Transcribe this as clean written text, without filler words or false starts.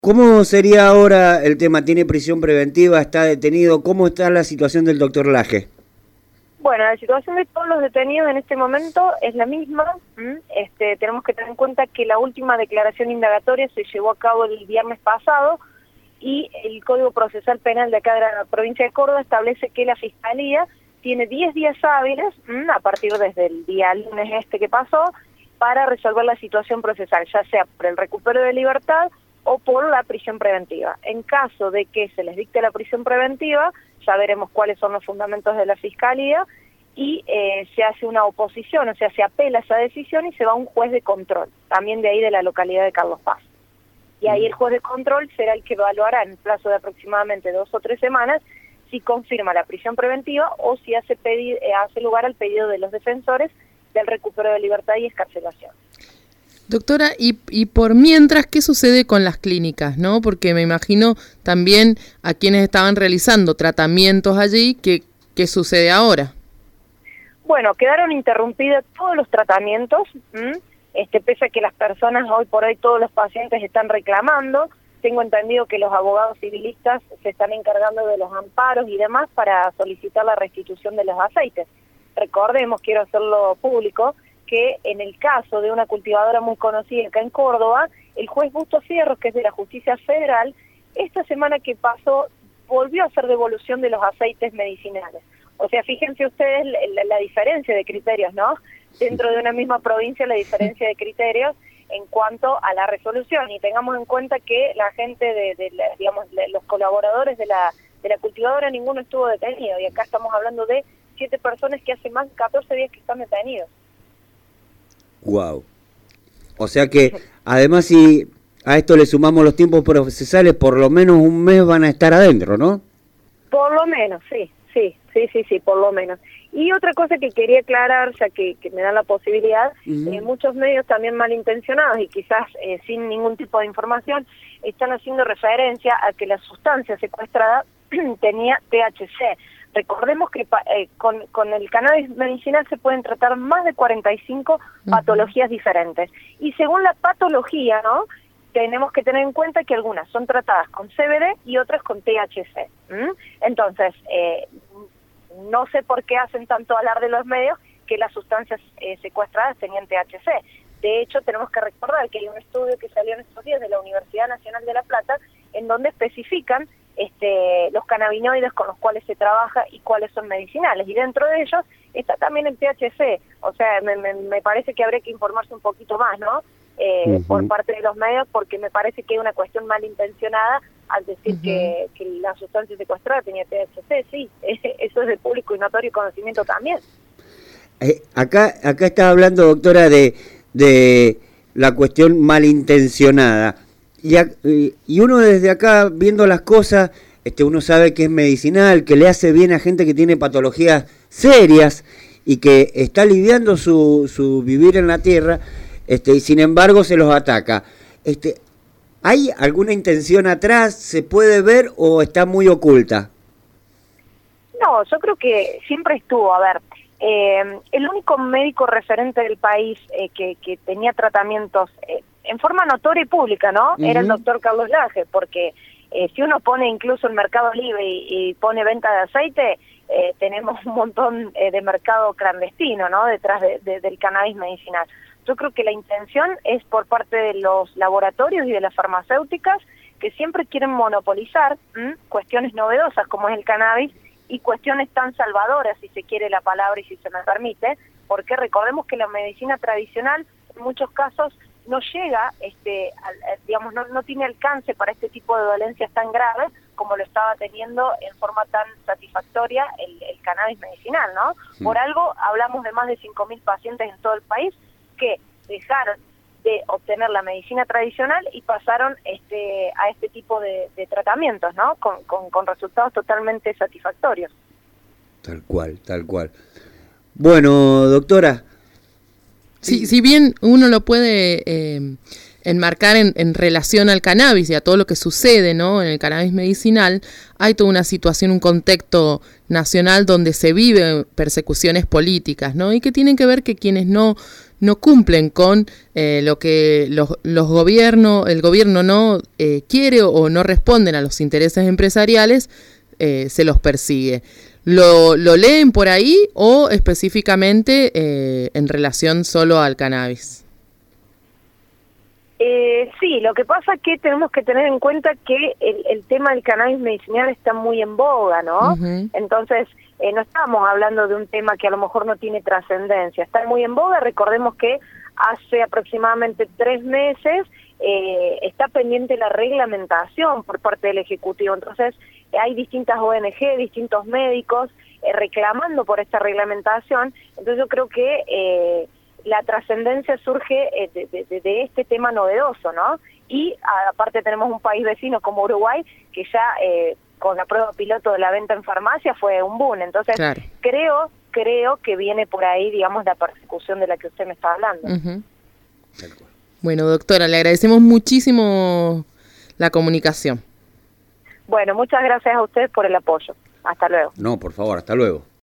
¿Cómo sería ahora el tema? ¿Tiene prisión preventiva? ¿Está detenido? ¿Cómo está la situación del doctor Laje? Bueno, la situación de todos los detenidos en este momento es la misma. Tenemos que tener en cuenta que la última declaración indagatoria se llevó a cabo el viernes pasado y el Código Procesal Penal de acá de la provincia de Córdoba establece que la Fiscalía tiene 10 días hábiles, a partir desde el día lunes que pasó, para resolver la situación procesal, ya sea por el recupero de libertad o por la prisión preventiva. En caso de que se les dicte la prisión preventiva, ya veremos cuáles son los fundamentos de la Fiscalía y se hace una oposición, o sea, se apela esa decisión y se va a un juez de control, también de ahí de la localidad de Carlos Paz. Y ahí el juez de control será el que evaluará en el plazo de aproximadamente 2 o 3 semanas si confirma la prisión preventiva o si hace lugar al pedido de los defensores del recupero de libertad y excarcelación. Doctora, y por mientras, ¿qué sucede con las clínicas, no? Porque me imagino también a quienes estaban realizando tratamientos allí, ¿qué sucede ahora? Bueno, quedaron interrumpidos todos los tratamientos, pese a que las personas hoy por hoy, todos los pacientes están reclamando. Tengo entendido que los abogados civilistas se están encargando de los amparos y demás para solicitar la restitución de los aceites. Recordemos, quiero hacerlo público, que en el caso de una cultivadora muy conocida acá en Córdoba, el juez Busto Fierros, que es de la Justicia Federal, esta semana que pasó volvió a hacer devolución de los aceites medicinales. O sea, fíjense ustedes la diferencia de criterios, ¿no? Dentro de una misma provincia la diferencia de criterios en cuanto a la resolución. Y tengamos en cuenta que la gente de los colaboradores de la cultivadora, ninguno estuvo detenido. Y acá estamos hablando de 7 personas que hace más de 14 días que están detenidos. Wow. O sea que, además, si a esto le sumamos los tiempos procesales, por lo menos un mes van a estar adentro, ¿no? Por lo menos, sí, por lo menos. Y otra cosa que quería aclarar, ya que me dan la posibilidad, muchos medios también malintencionados y quizás sin ningún tipo de información, están haciendo referencia a que la sustancia secuestrada tenía THC. Recordemos que con el cannabis medicinal se pueden tratar más de 45 patologías diferentes. Y según la patología, ¿no?, tenemos que tener en cuenta que algunas son tratadas con CBD y otras con THC. Entonces, no sé por qué hacen tanto alarde los medios que las sustancias secuestradas tenían THC. De hecho, tenemos que recordar que hay un estudio que salió en estos días de la Universidad Nacional de La Plata, en donde especifican los cannabinoides con los cuales se trabaja y cuáles son medicinales, y dentro de ellos está también el THC. O sea, me parece que habría que informarse un poquito más, ¿no?, por parte de los medios, porque me parece que hay una cuestión malintencionada al decir que la sustancia secuestrada tenía THC. Sí, eso es de público y notorio conocimiento también. Acá está hablando, doctora, de la cuestión malintencionada. Y uno desde acá, viendo las cosas, uno sabe que es medicinal, que le hace bien a gente que tiene patologías serias y que está lidiando su vivir en la tierra, y sin embargo se los ataca. ¿Hay alguna intención atrás? ¿Se puede ver o está muy oculta? No, yo creo que siempre estuvo. A ver, el único médico referente del país que tenía tratamientos en forma notoria y pública, ¿no?, era el doctor Carlos Laje, porque si uno pone incluso el Mercado Libre y pone venta de aceite, tenemos un montón de mercado clandestino, ¿no?, detrás del cannabis medicinal. Yo creo que la intención es por parte de los laboratorios y de las farmacéuticas, que siempre quieren monopolizar cuestiones novedosas como es el cannabis y cuestiones tan salvadoras, si se quiere la palabra y si se me permite, porque recordemos que la medicina tradicional en muchos casos no llega, no tiene alcance para este tipo de dolencias tan graves como lo estaba teniendo en forma tan satisfactoria el cannabis medicinal, ¿no? Por algo hablamos de más de 5.000 pacientes en todo el país que dejaron de obtener la medicina tradicional y pasaron a este tipo de tratamientos, ¿no?, con resultados totalmente satisfactorios. Tal cual. Bueno, doctora. Sí, si bien uno lo puede enmarcar en relación al cannabis y a todo lo que sucede, ¿no?, en el cannabis medicinal, hay toda una situación, un contexto nacional donde se viven persecuciones políticas, ¿no?, y que tienen que ver que quienes no no cumplen con lo que el gobierno no quiere o no responden a los intereses empresariales, se los persigue. ¿Lo leen por ahí o específicamente en relación solo al cannabis? Sí, lo que pasa es que tenemos que tener en cuenta que el tema del cannabis medicinal está muy en boga, ¿no? Uh-huh. Entonces, no estamos hablando de un tema que a lo mejor no tiene trascendencia, está muy en boga. Recordemos que hace aproximadamente 3 meses está pendiente la reglamentación por parte del Ejecutivo. Entonces, hay distintas ONG, distintos médicos reclamando por esta reglamentación. Entonces, yo creo que la trascendencia surge de este tema novedoso, ¿no? Y aparte tenemos un país vecino como Uruguay que ya con la prueba piloto de la venta en farmacia fue un boom. Entonces, claro, creo que viene por ahí, digamos, la persecución de la que usted me está hablando. Uh-huh. Bueno, doctora, le agradecemos muchísimo la comunicación. Bueno, muchas gracias a ustedes por el apoyo. Hasta luego. No, por favor, hasta luego.